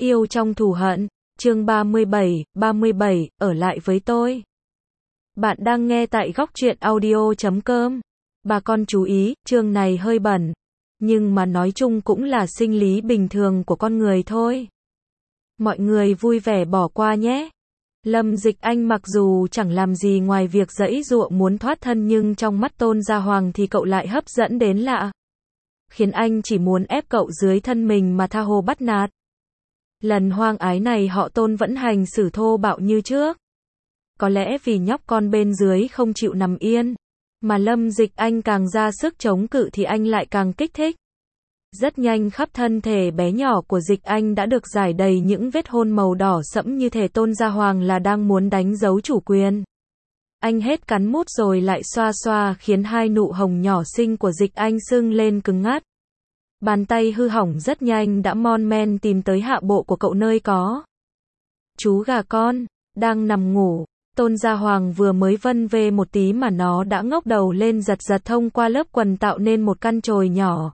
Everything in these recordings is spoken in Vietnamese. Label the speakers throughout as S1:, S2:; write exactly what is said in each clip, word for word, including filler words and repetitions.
S1: Yêu trong thù hận, chương ba mươi bảy, ba mươi bảy, ở lại với tôi. Bạn đang nghe tại góc truyện audio chấm com. Bà con chú ý, chương này hơi bẩn, nhưng mà nói chung cũng là sinh lý bình thường của con người thôi. Mọi người vui vẻ bỏ qua nhé. Lâm Dịch Anh mặc dù chẳng làm gì ngoài việc giãy giụa muốn thoát thân, nhưng trong mắt Tôn Gia Hoàng thì cậu lại hấp dẫn đến lạ. Khiến anh chỉ muốn ép cậu dưới thân mình mà tha hồ bắt nạt. Lần hoang ái này họ Tôn vẫn hành xử thô bạo như trước. Có lẽ vì nhóc con bên dưới không chịu nằm yên, mà Lâm Dịch Anh càng ra sức chống cự thì anh lại càng kích thích. Rất nhanh khắp thân thể bé nhỏ của Dịch Anh đã được rải đầy những vết hôn màu đỏ sẫm, như thể Tôn Gia Hoàng là đang muốn đánh dấu chủ quyền. Anh hết cắn mút rồi lại xoa xoa, khiến hai nụ hồng nhỏ xinh của Dịch Anh sưng lên cứng ngắt. Bàn tay hư hỏng rất nhanh đã mon men tìm tới hạ bộ của cậu, nơi có chú gà con đang nằm ngủ. Tôn Gia Hoàng vừa mới vân vê một tí mà nó đã ngóc đầu lên, giật giật thông qua lớp quần tạo nên một căn chồi nhỏ.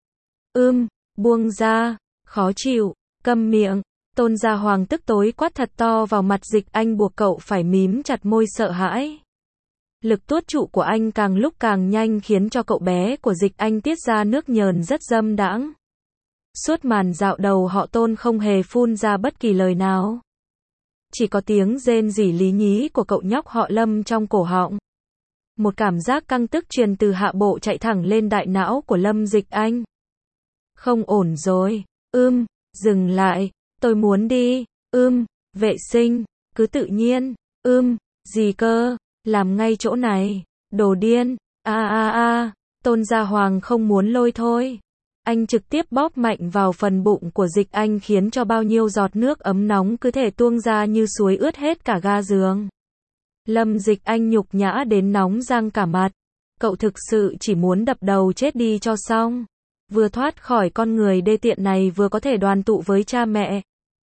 S1: Ưm, buông ra, khó chịu, câm miệng. Tôn Gia Hoàng tức tối quát thật to vào mặt Dịch Anh, buộc cậu phải mím chặt môi sợ hãi. Lực tuốt trụ của anh càng lúc càng nhanh, khiến cho cậu bé của Dịch Anh tiết ra nước nhờn rất dâm đãng. Suốt màn dạo đầu họ Tôn không hề phun ra bất kỳ lời nào. Chỉ có tiếng rên rỉ lý nhí của cậu nhóc họ Lâm trong cổ họng. Một cảm giác căng tức truyền từ hạ bộ chạy thẳng lên đại não của Lâm Dịch Anh. Không ổn rồi. Ưm, dừng lại, tôi muốn đi. Ưm, vệ sinh, cứ tự nhiên. Ưm, gì cơ, làm ngay chỗ này. Đồ điên. A a a, Tôn Gia Hoàng không muốn lôi thôi. Anh trực tiếp bóp mạnh vào phần bụng của Dịch Anh, khiến cho bao nhiêu giọt nước ấm nóng cứ thể tuông ra như suối, ướt hết cả ga giường. Lâm Dịch Anh nhục nhã đến nóng răng cả mặt. Cậu thực sự chỉ muốn đập đầu chết đi cho xong. Vừa thoát khỏi con người đê tiện này, vừa có thể đoàn tụ với cha mẹ.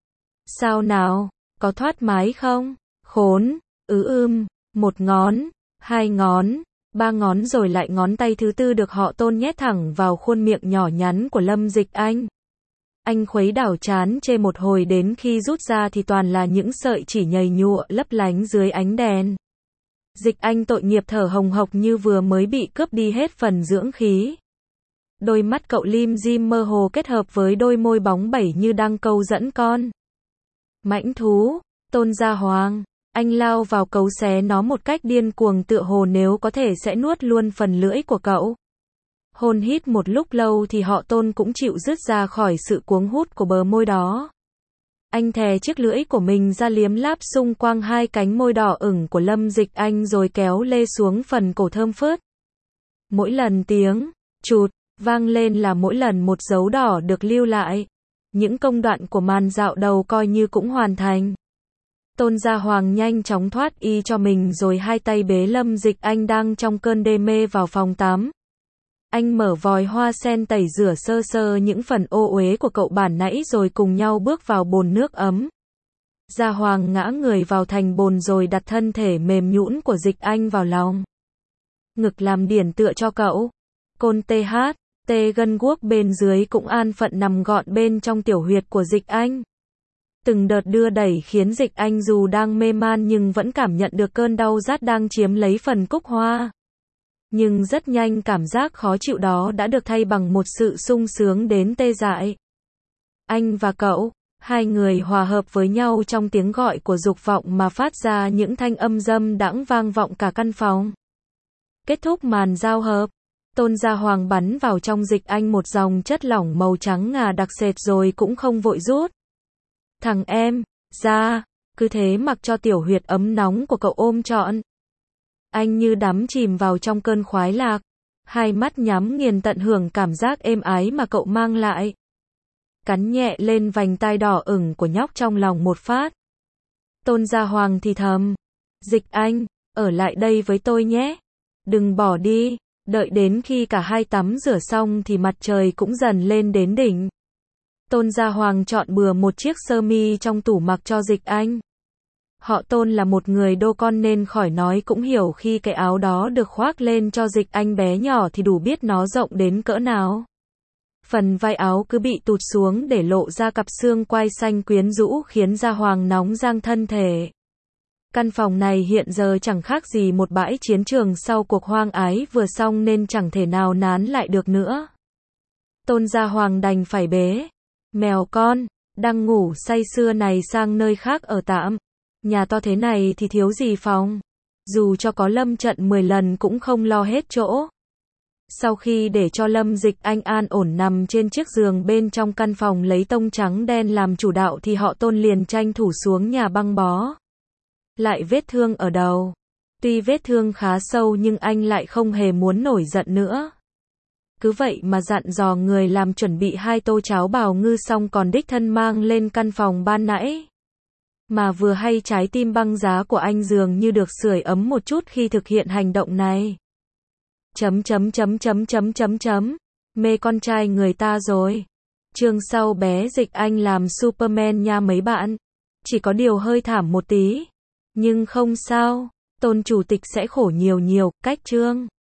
S1: Sao nào, có thoát mái không? Khốn, ứ ưm, một ngón, hai ngón, ba ngón rồi lại ngón tay thứ tư được họ Tôn nhét thẳng vào khuôn miệng nhỏ nhắn của Lâm Dịch Anh. Anh khuấy đảo chán chê một hồi, đến khi rút ra thì toàn là những sợi chỉ nhầy nhụa lấp lánh dưới ánh đèn. Dịch Anh tội nghiệp thở hồng hộc như vừa mới bị cướp đi hết phần dưỡng khí. Đôi mắt cậu lim dim mơ hồ kết hợp với đôi môi bóng bẩy như đang câu dẫn con mãnh thú. Tôn Gia Hoàng, anh lao vào cấu xé nó một cách điên cuồng, tựa hồ nếu có thể sẽ nuốt luôn phần lưỡi của cậu. Hôn hít một lúc lâu thì họ Tôn cũng chịu dứt ra khỏi sự cuống hút của bờ môi đó. Anh thè chiếc lưỡi của mình ra, liếm láp xung quanh hai cánh môi đỏ ửng của Lâm Dịch Anh, rồi kéo lê xuống phần cổ thơm phớt. Mỗi lần tiếng chụt vang lên là mỗi lần một dấu đỏ được lưu lại. Những công đoạn của màn dạo đầu coi như cũng hoàn thành. Tôn Gia Hoàng nhanh chóng thoát y cho mình, rồi hai tay bế Lâm Dịch Anh đang trong cơn đê mê vào phòng tắm. Anh mở vòi hoa sen tẩy rửa sơ sơ những phần ô uế của cậu bản nãy, rồi cùng nhau bước vào bồn nước ấm. Gia Hoàng ngã người vào thành bồn rồi đặt thân thể mềm nhũn của Dịch Anh vào lòng ngực làm điển tựa cho cậu. Côn tê hát, tê gân guốc bên dưới cũng an phận nằm gọn bên trong tiểu huyệt của Dịch Anh. Từng đợt đưa đẩy khiến Dịch Anh dù đang mê man nhưng vẫn cảm nhận được cơn đau rát đang chiếm lấy phần cúc hoa. Nhưng rất nhanh cảm giác khó chịu đó đã được thay bằng một sự sung sướng đến tê dại. Anh và cậu, hai người hòa hợp với nhau trong tiếng gọi của dục vọng mà phát ra những thanh âm dâm đãng vang vọng cả căn phòng. Kết thúc màn giao hợp, Tôn Gia Hoàng bắn vào trong Dịch Anh một dòng chất lỏng màu trắng ngà đặc sệt rồi cũng không vội rút. Thằng em, ra, cứ thế mặc cho tiểu huyệt ấm nóng của cậu ôm trọn. Anh như đắm chìm vào trong cơn khoái lạc, hai mắt nhắm nghiền tận hưởng cảm giác êm ái mà cậu mang lại. Cắn nhẹ lên vành tai đỏ ửng của nhóc trong lòng một phát. Tôn Gia Hoàng thì thầm, Dịch Anh, ở lại đây với tôi nhé. Đừng bỏ đi. Đợi đến khi cả hai tắm rửa xong thì mặt trời cũng dần lên đến đỉnh. Tôn Gia Hoàng chọn bừa một chiếc sơ mi trong tủ mặc cho Dịch Anh. Họ Tôn là một người đô con nên khỏi nói cũng hiểu khi cái áo đó được khoác lên cho Dịch Anh bé nhỏ thì đủ biết nó rộng đến cỡ nào. Phần vai áo cứ bị tụt xuống để lộ ra cặp xương quai xanh quyến rũ khiến Gia Hoàng nóng rang thân thể. Căn phòng này hiện giờ chẳng khác gì một bãi chiến trường sau cuộc hoang ái vừa xong nên chẳng thể nào nán lại được nữa. Tôn Gia Hoàng đành phải bế mèo con đang ngủ say sưa này sang nơi khác ở tạm. Nhà to thế này thì thiếu gì phòng. Dù cho có lâm trận mười lần cũng không lo hết chỗ. Sau khi để cho Lâm Dịch Anh an ổn nằm trên chiếc giường bên trong căn phòng lấy tông trắng đen làm chủ đạo thì họ Tôn liền tranh thủ xuống nhà băng bó lại vết thương ở đầu. Tuy vết thương khá sâu nhưng anh lại không hề muốn nổi giận nữa. Cứ vậy mà dặn dò người làm chuẩn bị hai tô cháo bào ngư xong còn đích thân mang lên căn phòng ban nãy. Mà vừa hay trái tim băng giá của anh dường như được sưởi ấm một chút khi thực hiện hành động này. Chấm chấm chấm chấm chấm chấm chấm. Mê con trai người ta rồi. Chương sau bé Dịch Anh làm Superman nha mấy bạn. Chỉ có điều hơi thảm một tí. Nhưng không sao. Tôn chủ tịch sẽ khổ nhiều nhiều. Cách chương.